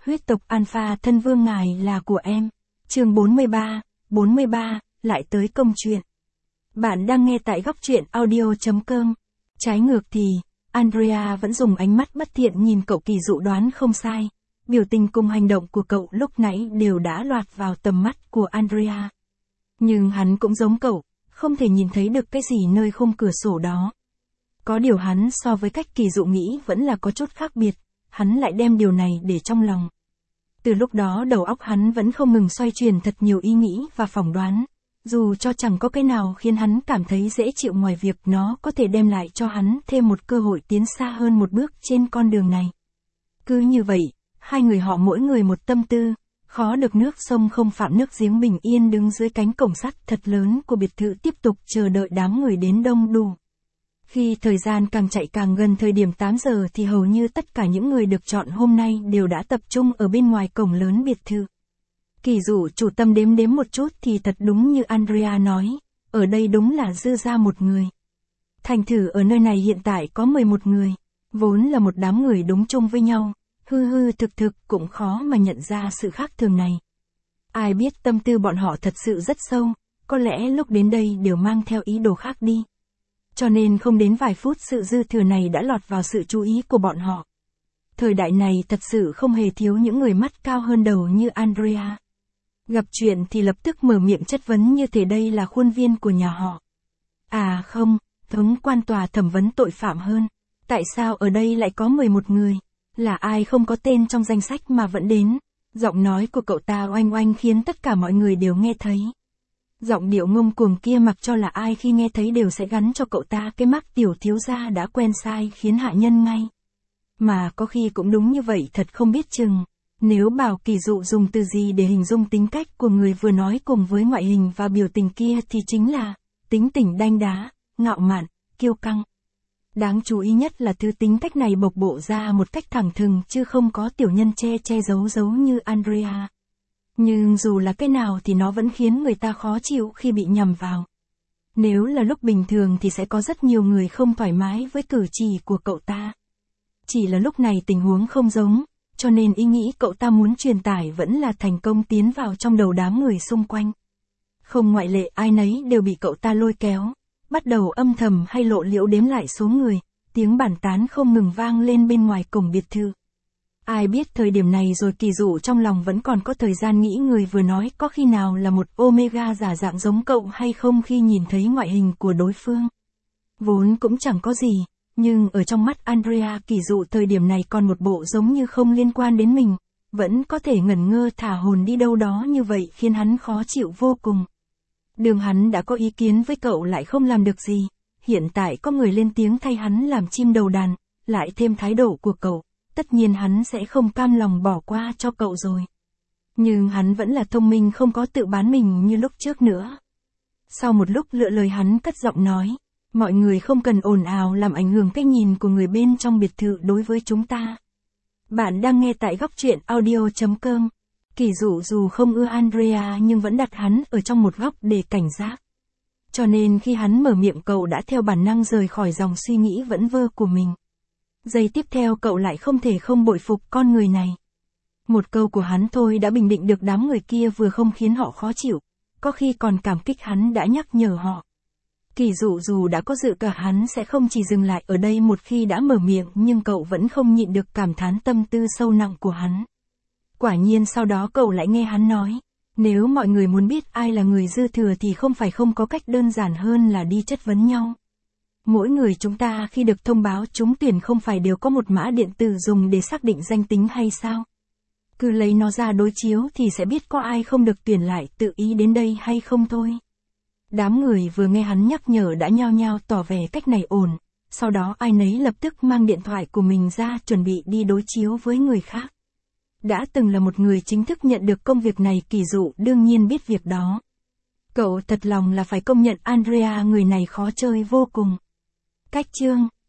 Huyết tộc Alpha thân vương ngài là của em. Chương 43, lại tới công chuyện. Bạn đang nghe tại góc truyện audio.com. Trái ngược thì, Andrea vẫn dùng ánh mắt bất thiện nhìn cậu. Kỳ Dụ đoán không sai. Biểu tình cùng hành động của cậu lúc nãy đều đã lọt vào tầm mắt của Andrea. Nhưng hắn cũng giống cậu, không thể nhìn thấy được cái gì nơi khung cửa sổ đó. Có điều hắn so với cách Kỳ Dụ nghĩ vẫn là có chút khác biệt, hắn lại đem điều này để trong lòng. Từ lúc đó đầu óc hắn vẫn không ngừng xoay chuyển thật nhiều ý nghĩ và phỏng đoán, dù cho chẳng có cái nào khiến hắn cảm thấy dễ chịu ngoài việc nó có thể đem lại cho hắn thêm một cơ hội tiến xa hơn một bước trên con đường này. Cứ như vậy, hai người họ mỗi người một tâm tư, khó được nước sông không phạm nước giếng, bình yên đứng dưới cánh cổng sắt thật lớn của biệt thự tiếp tục chờ đợi đám người đến đông đủ. Khi thời gian càng chạy càng gần thời điểm 8 giờ thì hầu như tất cả những người được chọn hôm nay đều đã tập trung ở bên ngoài cổng lớn biệt thự. Kỳ Dụ chủ tâm đếm một chút thì thật đúng như Andrea nói, ở đây đúng là dư ra một người. Thành thử ở nơi này hiện tại có 11 người, vốn là một đám người đúng chung với nhau, thực cũng khó mà nhận ra sự khác thường này. Ai biết tâm tư bọn họ thật sự rất sâu, có lẽ lúc đến đây đều mang theo ý đồ khác đi. Cho nên không đến vài phút sự dư thừa này đã lọt vào sự chú ý của bọn họ. Thời đại này thật sự không hề thiếu những người mắt cao hơn đầu như Andrea. Gặp chuyện thì lập tức mở miệng chất vấn như thể đây là khuôn viên của nhà họ. À không, thống quan tòa thẩm vấn tội phạm hơn. Tại sao ở đây lại có 11 người? Là ai không có tên trong danh sách mà vẫn đến? Giọng nói của cậu ta oanh oanh khiến tất cả mọi người đều nghe thấy. Giọng điệu ngông cuồng kia mặc cho là ai khi nghe thấy đều sẽ gắn cho cậu ta cái mác tiểu thiếu gia đã quen sai khiến hạ nhân ngay. Mà có khi cũng đúng như vậy thật không biết chừng. Nếu bảo Kỳ Dụ dùng từ gì để hình dung tính cách của người vừa nói cùng với ngoại hình và biểu tình kia thì chính là tính tình đanh đá, ngạo mạn, kiêu căng. Đáng chú ý nhất là thứ tính cách này bộc lộ ra một cách thẳng thừng chứ không có tiểu nhân che giấu như Andrea. Nhưng dù là cái nào thì nó vẫn khiến người ta khó chịu khi bị nhầm vào. Nếu là lúc bình thường thì sẽ có rất nhiều người không thoải mái với cử chỉ của cậu ta. Chỉ là lúc này tình huống không giống, cho nên ý nghĩ cậu ta muốn truyền tải vẫn là thành công tiến vào trong đầu đám người xung quanh. Không ngoại lệ ai nấy đều bị cậu ta lôi kéo, bắt đầu âm thầm hay lộ liễu đếm lại số người, tiếng bàn tán không ngừng vang lên bên ngoài cổng biệt thự. Ai biết thời điểm này rồi Kỳ Dụ trong lòng vẫn còn có thời gian nghĩ người vừa nói có khi nào là một Omega giả dạng giống cậu hay không khi nhìn thấy ngoại hình của đối phương. Vốn cũng chẳng có gì, nhưng ở trong mắt Andrea Kỳ Dụ thời điểm này còn một bộ giống như không liên quan đến mình, vẫn có thể ngẩn ngơ thả hồn đi đâu đó như vậy khiến hắn khó chịu vô cùng. Đường hắn đã có ý kiến với cậu lại không làm được gì, hiện tại có người lên tiếng thay hắn làm chim đầu đàn, lại thêm thái độ của cậu. Tất nhiên hắn sẽ không cam lòng bỏ qua cho cậu rồi. Nhưng hắn vẫn là thông minh không có tự bán mình như lúc trước nữa. Sau một lúc lựa lời hắn cất giọng nói, mọi người không cần ồn ào làm ảnh hưởng cách nhìn của người bên trong biệt thự đối với chúng ta. Bạn đang nghe tại góc truyện audio.com. Kỳ Dụ dù không ưa Andrea nhưng vẫn đặt hắn ở trong một góc để cảnh giác. Cho nên khi hắn mở miệng cậu đã theo bản năng rời khỏi dòng suy nghĩ vẩn vơ của mình. Giây tiếp theo cậu lại không thể không bội phục con người này. Một câu của hắn thôi đã bình định được đám người kia vừa không khiến họ khó chịu, có khi còn cảm kích hắn đã nhắc nhở họ. Kỳ Dụ dù đã có dự cả hắn sẽ không chỉ dừng lại ở đây một khi đã mở miệng nhưng cậu vẫn không nhịn được cảm thán tâm tư sâu nặng của hắn. Quả nhiên sau đó cậu lại nghe hắn nói, nếu mọi người muốn biết ai là người dư thừa thì không phải không có cách đơn giản hơn là đi chất vấn nhau. Mỗi người chúng ta khi được thông báo trúng tuyển không phải đều có một mã điện tử dùng để xác định danh tính hay sao? Cứ lấy nó ra đối chiếu thì sẽ biết có ai không được tuyển lại tự ý đến đây hay không thôi. Đám người vừa nghe hắn nhắc nhở đã nhao nhao tỏ vẻ cách này ổn, sau đó ai nấy lập tức mang điện thoại của mình ra chuẩn bị đi đối chiếu với người khác. Đã từng là một người chính thức nhận được công việc này Kỳ Dụ đương nhiên biết việc đó. Cậu thật lòng là phải công nhận Andrea người này khó chơi vô cùng. Cách chương